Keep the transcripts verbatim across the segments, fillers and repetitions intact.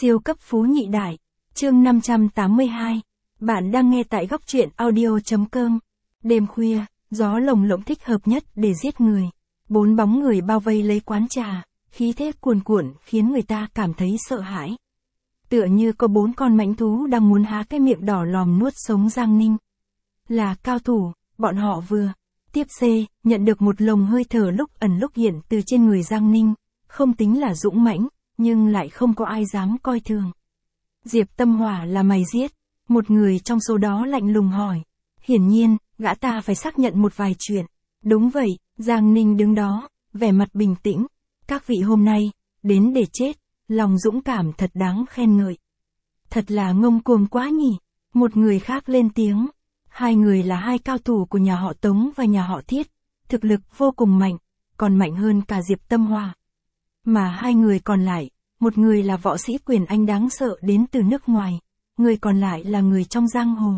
Siêu cấp phú nhị đại. Chương năm trăm tám mươi hai. Bạn đang nghe tại góc truyện audio.com. Đêm khuya, gió lồng lộng thích hợp nhất để giết người. Bốn bóng người bao vây lấy quán trà, khí thế cuồn cuộn khiến người ta cảm thấy sợ hãi. Tựa như có bốn con mãnh thú đang muốn há cái miệng đỏ lòm nuốt sống Giang Ninh. Là cao thủ, bọn họ vừa tiếp C, nhận được một lồng hơi thở lúc ẩn lúc hiện từ trên người Giang Ninh, không tính là dũng mãnh, nhưng lại không có ai dám coi thường. Diệp Tâm Hỏa là mày giết, một người trong số đó lạnh lùng hỏi. Hiển nhiên, gã ta phải xác nhận một vài chuyện. Đúng vậy, Giang Ninh đứng đó, vẻ mặt bình tĩnh. Các vị hôm nay, đến để chết, lòng dũng cảm thật đáng khen ngợi. Thật là ngông cuồng quá nhỉ, một người khác lên tiếng. Hai người là hai cao thủ của nhà họ Tống và nhà họ Thiết, thực lực vô cùng mạnh, còn mạnh hơn cả Diệp Tâm Hỏa. Mà hai người còn lại, một người là võ sĩ quyền Anh đáng sợ đến từ nước ngoài, người còn lại là người trong giang hồ.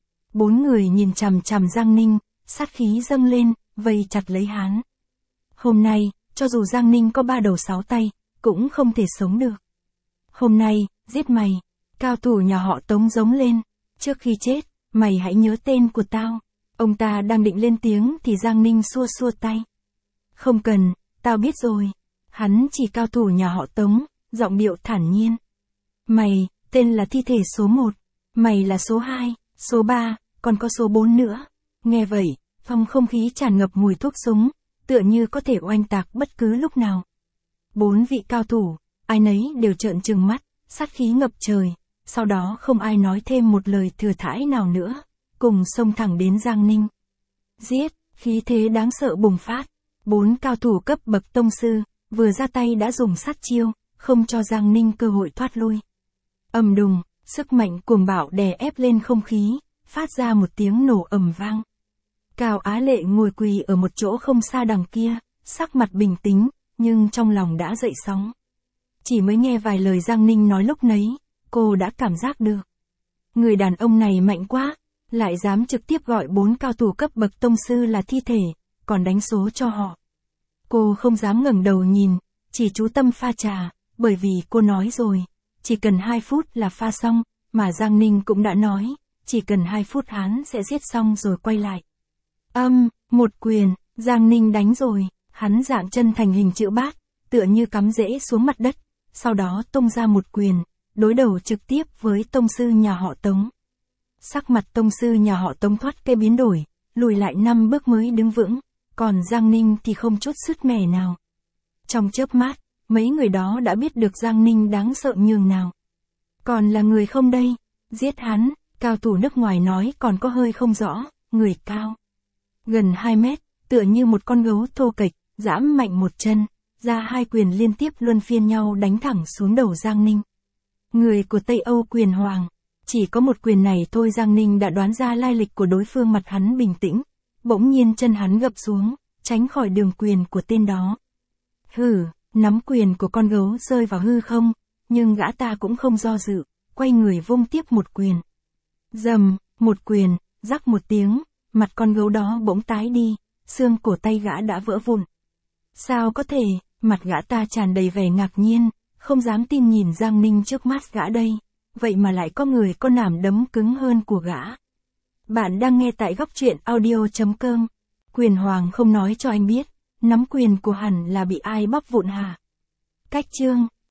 Bốn người nhìn chằm chằm Giang Ninh, sát khí dâng lên, vây chặt lấy hắn. Hôm nay, cho dù Giang Ninh có ba đầu sáu tay, cũng không thể sống được. Hôm nay, giết mày, cao thủ nhà họ Tống giống lên, trước khi chết, mày hãy nhớ tên của tao. Ông ta đang định lên tiếng thì Giang Ninh xua xua tay. Không cần, tao biết rồi. Hắn chỉ cao thủ nhà họ Tống, giọng điệu thản nhiên. Mày, tên là thi thể số một, mày là số hai, số ba, còn có số bốn nữa. Nghe vậy, trong không khí tràn ngập mùi thuốc súng, tựa như có thể oanh tạc bất cứ lúc nào. Bốn vị cao thủ, ai nấy đều trợn trừng mắt, sát khí ngập trời, sau đó không ai nói thêm một lời thừa thãi nào nữa, cùng xông thẳng đến Giang Ninh. Giết, khí thế đáng sợ bùng phát, bốn cao thủ cấp bậc tông sư, vừa ra tay đã dùng sát chiêu, không cho Giang Ninh cơ hội thoát lui. Ầm đùng, sức mạnh cuồng bạo đè ép lên không khí, phát ra một tiếng nổ ầm vang. Cao Á Lệ ngồi quỳ ở một chỗ không xa đằng kia, sắc mặt bình tĩnh, nhưng trong lòng đã dậy sóng. Chỉ mới nghe vài lời Giang Ninh nói lúc nấy, cô đã cảm giác được. Người đàn ông này mạnh quá, lại dám trực tiếp gọi bốn cao thủ cấp bậc tông sư là thi thể, còn đánh số cho họ. Cô không dám ngẩng đầu nhìn, chỉ chú tâm pha trà, bởi vì cô nói rồi, chỉ cần hai phút là pha xong, mà Giang Ninh cũng đã nói, chỉ cần hai phút hắn sẽ giết xong rồi quay lại. Âm, một quyền, Giang Ninh đánh rồi, hắn dạng chân thành hình chữ bát, tựa như cắm rễ xuống mặt đất, sau đó tung ra một quyền, đối đầu trực tiếp với tông sư nhà họ Tống. Sắc mặt tông sư nhà họ Tống thoát cái biến đổi, lùi lại năm bước mới đứng vững, còn Giang Ninh thì không chút sứt mẻ nào. Trong chớp mắt, mấy người đó đã biết được Giang Ninh đáng sợ nhường nào. Còn là người không đây, giết hắn, cao thủ nước ngoài nói còn có hơi không rõ, người cao gần hai mét, tựa như một con gấu thô kệch, giãm mạnh một chân, ra hai quyền liên tiếp luân phiên nhau đánh thẳng xuống đầu Giang Ninh. Người của Tây Âu quyền hoàng, chỉ có một quyền này thôi Giang Ninh đã đoán ra lai lịch của đối phương. Mặt hắn bình tĩnh, bỗng nhiên chân hắn gập xuống, tránh khỏi đường quyền của tên đó. Hừ, nắm quyền của con gấu rơi vào hư không, nhưng gã ta cũng không do dự, quay người vung tiếp một quyền. Dầm, một quyền, rắc một tiếng, mặt con gấu đó bỗng tái đi, xương cổ tay gã đã vỡ vụn. Sao có thể, mặt gã ta tràn đầy vẻ ngạc nhiên, không dám tin nhìn Giang Ninh trước mắt gã đây, vậy mà lại có người có nắm đấm cứng hơn của gã. Bạn đang nghe tại góc truyện audio.com. Quyền hoàng không nói cho anh biết, nắm quyền của hẳn là bị ai bóp vụn hả? Cách chương.